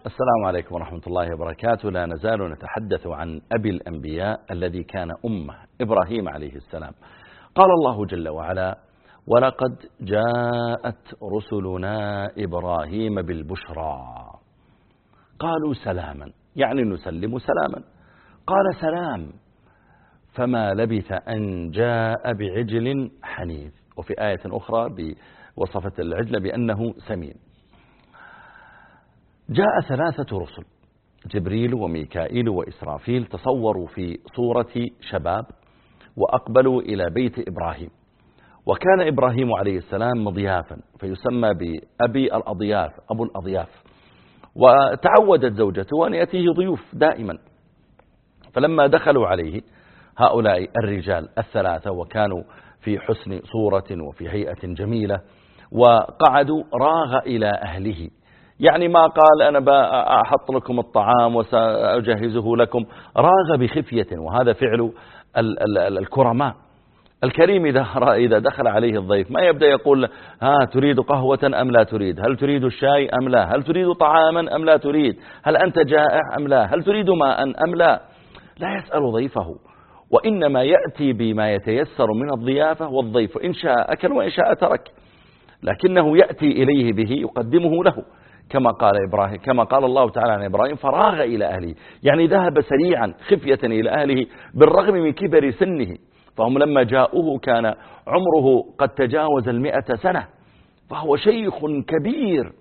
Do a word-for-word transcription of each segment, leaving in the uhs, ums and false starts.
السلام عليكم ورحمة الله وبركاته. لا نزال نتحدث عن أبي الأنبياء الذي كان أمه إبراهيم عليه السلام. قال الله جل وعلا: ولقد جاءت رسلنا إبراهيم بالبشرى قالوا سلاما، يعني نسلم سلاما. قال سلام، فما لبث أن جاء بعجل حنيذ. وفي آية أخرى وصفت العجل بأنه سمين. جاء ثلاثة رسل، جبريل وميكائيل وإسرافيل، تصوروا في صورة شباب وأقبلوا إلى بيت إبراهيم. وكان إبراهيم عليه السلام مضيافا، فيسمى بأبي الأضياف، أبو الأضياف. وتعودت زوجته أن يأتيه ضيوف دائما. فلما دخلوا عليه هؤلاء الرجال الثلاثة، وكانوا في حسن صورة وفي هيئة جميلة، وقعدوا راغ إلى أهله، يعني ما قال أنا بأحط لكم الطعام وسأجهزه لكم، راغ بخفية. وهذا فعل الكرماء. الكريم إذا دخل عليه الضيف ما يبدأ يقول: ها تريد قهوة أم لا تريد؟ هل تريد الشاي أم لا؟ هل تريد طعاما أم لا تريد؟ هل أنت جائع أم لا؟ هل تريد ماء أم لا؟ لا يسأل ضيفه، وإنما يأتي بما يتيسر من الضيافة، والضيف إن شاء أكل وإن شاء ترك، لكنه يأتي إليه به يقدمه له، كما قال إبراهيم، كما قال الله تعالى عن إبراهيم: فراغ إلى أهله، يعني ذهب سريعا خفية إلى أهله بالرغم من كبر سنه. فهم لما جاءوه كان عمره قد تجاوز المئة سنة، فهو شيخ كبير،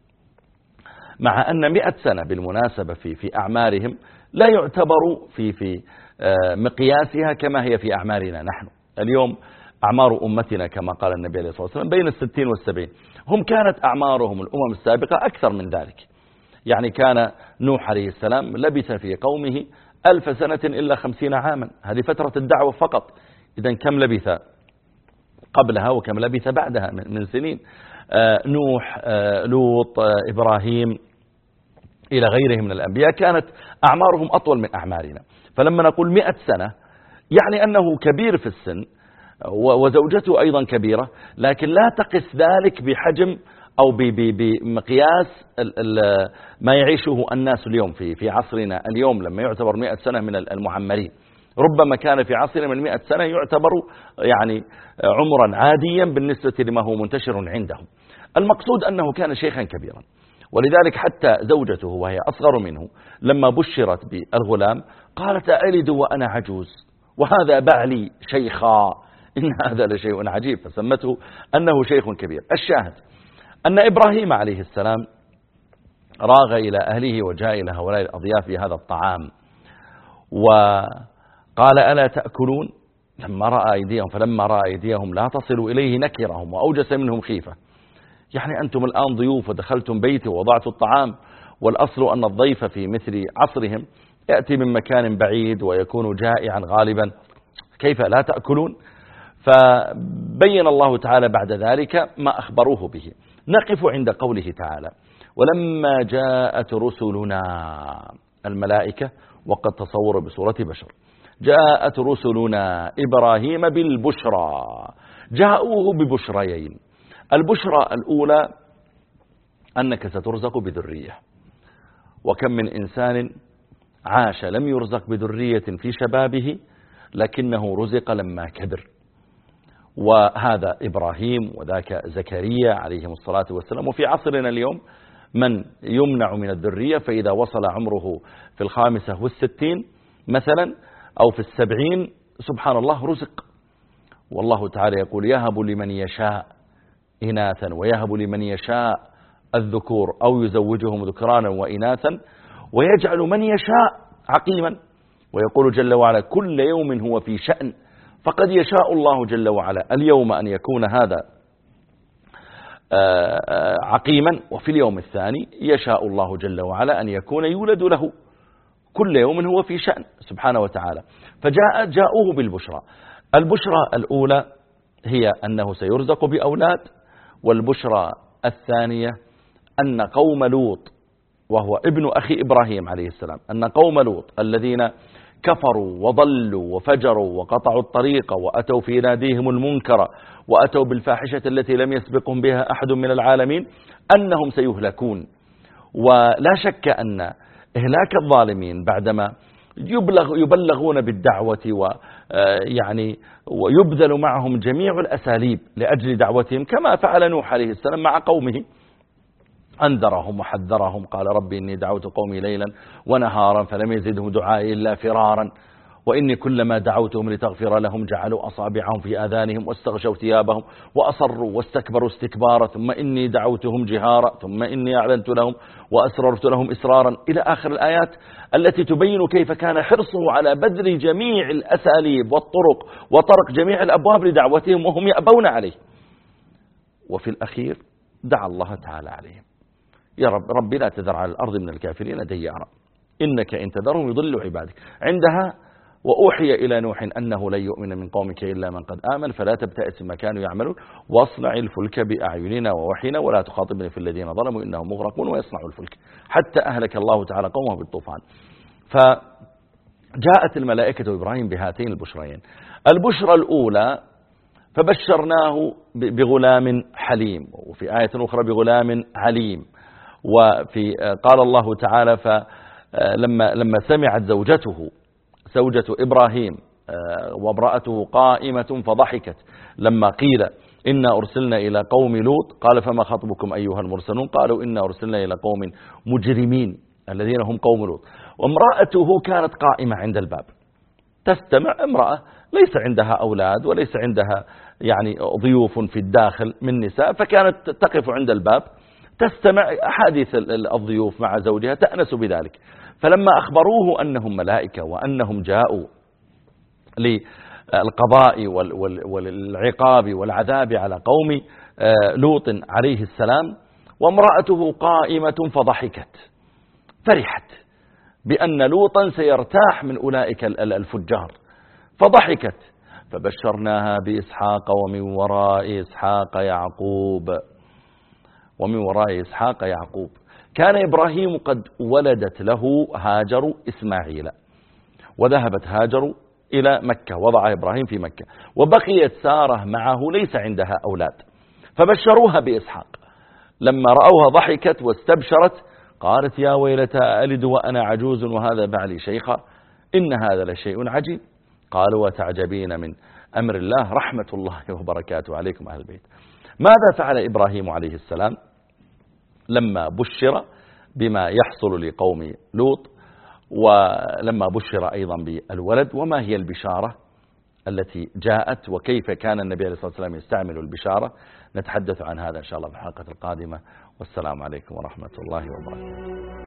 مع أن مئة سنة بالمناسبة في في أعمارهم لا يعتبر في في مقياسها كما هي في أعمارنا نحن اليوم. أعمار أمتنا كما قال النبي عليه الصلاة والسلام بين الستين والسبعين. هم كانت أعمارهم الأمم السابقة أكثر من ذلك. يعني كان نوح عليه السلام لبث في قومه ألف سنة إلا خمسين عاما، هذه فترة الدعوة فقط. إذن كم لبث قبلها وكم لبث بعدها من سنين؟ آه نوح، آه لوط، آه إبراهيم، إلى غيرهم من الأنبياء كانت أعمارهم أطول من أعمارنا. فلما نقول مئة سنة يعني أنه كبير في السن، وزوجته أيضا كبيرة، لكن لا تقس ذلك بحجم أو بمقياس ما يعيشه الناس اليوم في في عصرنا اليوم، لما يعتبر مئة سنة من المعمرين. ربما كان في عصرنا من مئة سنة يعتبر يعني عمرا عاديا بالنسبة لما هو منتشر عندهم. المقصود أنه كان شيخا كبيرا، ولذلك حتى زوجته وهي أصغر منه لما بشرت بالغلام قالت: ألد وأنا عجوز وهذا بعلي شيخا، إن هذا لشيء عجيب، فسمته أنه شيخ كبير. الشاهد أن إبراهيم عليه السلام راغ إلى أهله وجاء إلى هؤلاء الأضياف بهذا الطعام، وقال: ألا تأكلون؟ لما رأى أيديهم فلما رأى أيديهم لا تصل إليه نكرهم وأوجس منهم خيفة. يعني أنتم الآن ضيوف ودخلتم بيتي ووضعتوا الطعام، والأصل أن الضيف في مثل عصرهم يأتي من مكان بعيد ويكون جائعا غالبا، كيف لا تأكلون؟ فبين الله تعالى بعد ذلك ما أخبروه به. نقف عند قوله تعالى: ولما جاءت رسلنا، الملائكة وقد تصوروا بصورة بشر. جاءت رسلنا إبراهيم بالبشرى، جاءوه ببشريين. البشرى الأولى أنك سترزق بذرية، وكم من إنسان عاش لم يرزق بذرية في شبابه لكنه رزق لما كبر، وهذا إبراهيم وذاك زكريا عليهم الصلاة والسلام. وفي عصرنا اليوم من يمنع من الذرية، فإذا وصل عمره في الخامسة والستين مثلا أو في السبعين سبحان الله رزق. والله تعالى يقول: يهب لمن يشاء إناثا ويهب لمن يشاء الذكور أو يزوجهم ذكرانا وإناثا ويجعل من يشاء عقيما. ويقول جل وعلا: كل يوم هو في شأن. فقد يشاء الله جل وعلا اليوم أن يكون هذا عقيما، وفي اليوم الثاني يشاء الله جل وعلا أن يكون يولد له. كل يوم هو في شأن سبحانه وتعالى. فجاء جاءوه بالبشرى. البشرى الأولى هي أنه سيرزق بأولاد، والبشرى الثانية أن قوم لوط، وهو ابن أخي إبراهيم عليه السلام، أن قوم لوط الذين كفروا وضلوا وفجروا وقطعوا الطريق وأتوا في ناديهم المنكر وأتوا بالفاحشة التي لم يسبقهم بها أحد من العالمين، أنهم سيهلكون. ولا شك أن إهلاك الظالمين بعدما يبلغ يبلغون بالدعوة ويعني ويبذل معهم جميع الأساليب لأجل دعوتهم، كما فعل نوح عليه السلام مع قومه، أنذرهم وحذرهم، قال ربي إني دعوت قومي ليلا ونهارا فلم يزدهم دعائي إلا فرارا، وإني كلما دعوتهم لتغفر لهم جعلوا أصابعهم في آذانهم واستغشوا ثيابهم وأصروا واستكبروا استكبارا، ثم إني دعوتهم جهارا ثم إني أعلنت لهم وأسررت لهم إسرارا، إلى آخر الآيات التي تبين كيف كان حرصه على بذل جميع الأساليب والطرق وطرق جميع الأبواب لدعوتهم وهم يأبون عليه. وفي الأخير دعا الله تعالى عليهم: يا رب ربي لا تذر على الأرض من الكافرين ديارا إنك إن تذرهم يضلوا عبادك. عندها وأوحي إلى نوح أنه لن يؤمن من قومك إلا من قد آمن فلا تبتئس ما كانوا يعملون واصنع الفلك بأعيننا ووحينا ولا تخاطبني في الذين ظلموا إنهم مغرقون، ويصنع الفلك حتى أهلك الله تعالى قومه بالطوفان. فجاءت الملائكة إبراهيم بهاتين البشرين. البشرى الأولى فبشرناه بغلام حليم، وفي آية أخرى بغلام عليم. وفي قال الله تعالى فلما لما سمعت زوجته زوجة إبراهيم وامرأته قائمة فضحكت لما قيل إنا أرسلنا إلى قوم لوط قال فما خطبكم أيها المرسلون قالوا إنا أرسلنا إلى قوم مجرمين الذين هم قوم لوط. وامرأته كانت قائمة عند الباب تستمع، امرأة ليس عندها أولاد وليس عندها يعني ضيوف في الداخل من نساء، فكانت تقف عند الباب تستمع أحاديث الضيوف مع زوجها تأنس بذلك. فلما أخبروه أنهم ملائكة وأنهم جاءوا للقضاء والعقاب والعذاب على قوم لوط عليه السلام وامرأته قائمة فضحكت، فرحت بأن لوطا سيرتاح من أولئك الفجار فضحكت، فبشرناها بإسحاق ومن وراء إسحاق يعقوب ومن وراء إسحاق يعقوب. كان إبراهيم قد ولدت له هاجر إسماعيل، وذهبت هاجر إلى مكة، وضع إبراهيم في مكة، وبقيت سارة معه ليس عندها أولاد، فبشروها بإسحاق. لما رأوها ضحكت واستبشرت قالت يا ويلتى ألد وأنا عجوز وهذا بعلي شيخا إن هذا لشيء عجيب. قالوا وتعجبين من أمر الله رحمة الله وبركاته عليكم أهل البيت. ماذا فعل إبراهيم عليه السلام لما بشر بما يحصل لقوم لوط، ولما بشر أيضا بالولد؟ وما هي البشارة التي جاءت وكيف كان النبي عليه الصلاة والسلام يستعمل البشارة؟ نتحدث عن هذا إن شاء الله في الحلقة القادمة، والسلام عليكم ورحمة الله وبركاته.